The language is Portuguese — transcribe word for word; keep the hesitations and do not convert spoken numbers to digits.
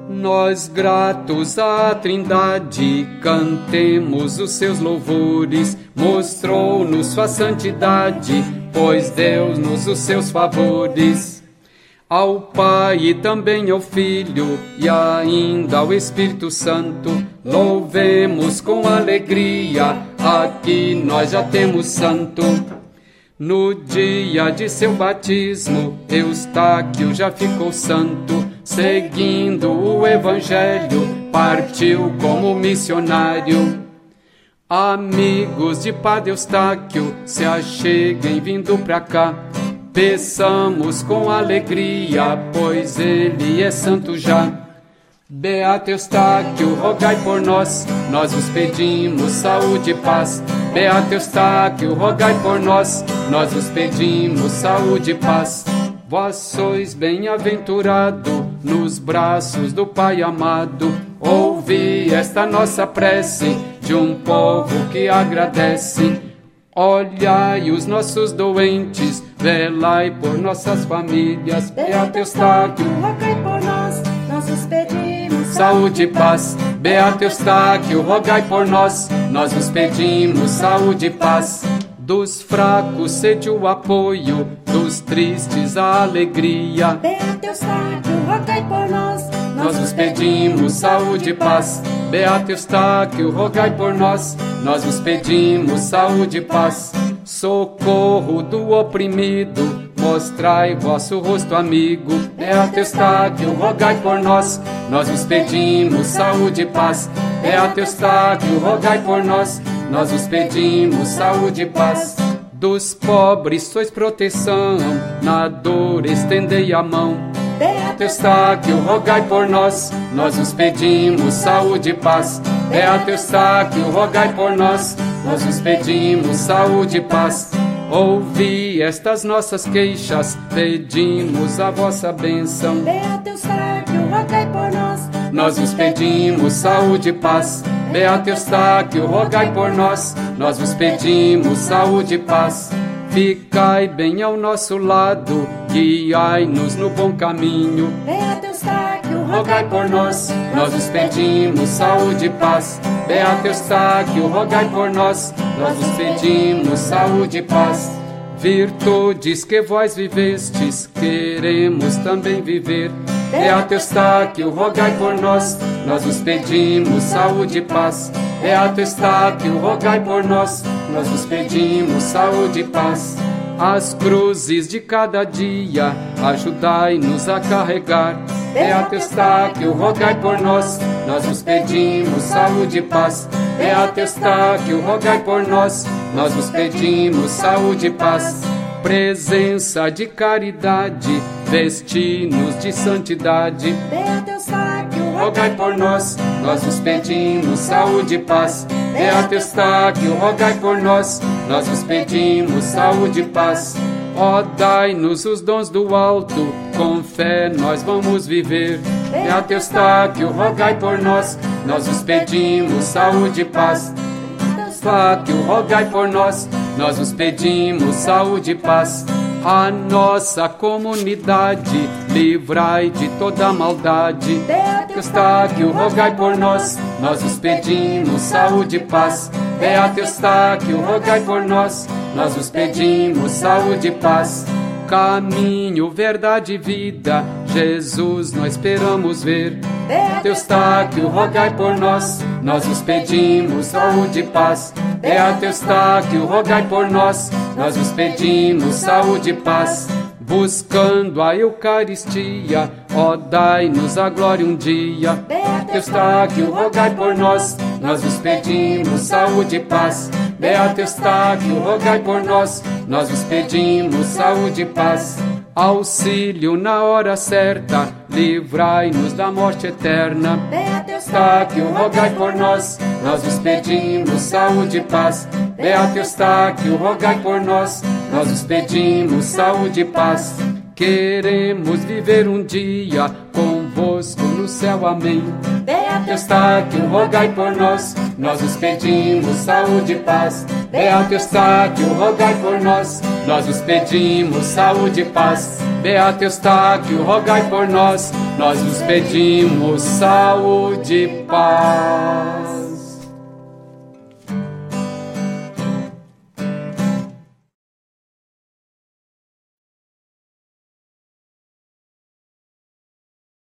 Nós gratos à Trindade, cantemos os seus louvores, mostrou-nos sua santidade, pois deu-nos os seus favores. Ao Pai e também ao Filho e ainda ao Espírito Santo, louvemos com alegria, aqui nós já temos santo. No dia de seu batismo, Eustáquio já ficou santo, seguindo o Evangelho, partiu como missionário. Amigos de Padre Eustáquio, se acheguem vindo pra cá, peçamos com alegria, pois ele é santo já. Beato Eustáquio, rogai por nós, nós vos pedimos saúde e paz. Beato Eustáquio, rogai por nós, nós vos pedimos saúde e paz. Vós sois bem-aventurado nos braços do Pai amado. Ouvi esta nossa prece de um povo que agradece. Olhai os nossos doentes, velai por nossas famílias. Beato Eustáquio, rogai por nós, nós vos pedimos saúde e paz. Beato Eustáquio, rogai por nós, nós vos pedimos saúde e paz. Dos fracos sede o apoio, dos tristes a alegria. Beato Eustáquio, rogai por nós, nós vos pedimos saúde e paz. Beato Eustáquio, rogai por nós, nós vos pedimos saúde e paz. Socorro do oprimido, mostrai vosso rosto amigo. Beato Eustáquio, rogai por nós, nós vos pedimos saúde e paz. Beato Eustáquio, rogai por nós, nós vos pedimos saúde e paz. Dos pobres sois proteção, na dor estendei a mão. Beato Eustáquio, rogai por nós, nós vos pedimos saúde e paz. Beato Eustáquio, rogai por nós, nós vos pedimos saúde e paz. Ouvi estas nossas queixas, pedimos a vossa bênção. Beato Eustáquio, rogai por nós, nós vos pedimos saúde e paz. Beato Eustáquio, rogai por nós, nós vos pedimos saúde e paz. Ficai bem ao nosso lado, guiai-nos no bom caminho. Beato Eustáquio, rogai por nós, nós vos pedimos saúde e paz. Beato Eustáquio, rogai por nós, nós vos pedimos saúde e paz. Virtudes que vós vivestes, queremos também viver. Beato Eustáquio, rogai por nós, nós vos pedimos saúde e paz. Beato Eustáquio, rogai por nós, nós vos pedimos saúde e paz. As cruzes de cada dia, ajudai-nos a carregar. Beato Eustáquio, rogai por nós, nós vos pedimos saúde e paz. Beato Eustáquio, rogai por nós, nós vos pedimos saúde e paz. Presença de caridade, vesti-nos de santidade. Beato Eustáquio, rogai por nós, nós vos pedimos saúde e paz. Beato Eustáquio, rogai por nós, nós vos pedimos saúde e paz. Ó, dai-nos os dons do alto, com fé nós vamos viver. Beato Eustáquio, rogai por nós, nós vos pedimos saúde e paz. Eustáquio, rogai por nós, nós vos pedimos saúde e paz. A nossa comunidade, livrai de toda maldade. Beato Eustáquio, rogai por nós, nós vos pedimos saúde e paz. Beato Eustáquio, rogai por nós, nós vos pedimos saúde e paz. Caminho, verdade e vida, Jesus nós esperamos ver. Beato Eustáquio, rogai por nós, nós vos pedimos saúde e paz. Beato Eustáquio, rogai por nós, nós vos pedimos saúde e paz. Buscando a Eucaristia, ó, dai-nos a glória um dia. Beato Eustáquio, rogai por nós, nós vos pedimos saúde e paz. Beato Eustáquio, rogai por nós, nós vos pedimos saúde e paz. Auxílio na hora certa, livrai-nos da morte eterna. Beato Eustáquio, rogai por nós, nós vos pedimos saúde e paz. Beato Eustáquio, rogai por nós, nós vos pedimos saúde e paz. Queremos viver um dia convosco no céu, amém. Beato Eustáquio, rogai por nós, nós vos pedimos saúde e paz. Beato Eustáquio, rogai por nós, nós vos pedimos saúde e paz. Beato Eustáquio, rogai por nós, nós vos pedimos saúde e paz.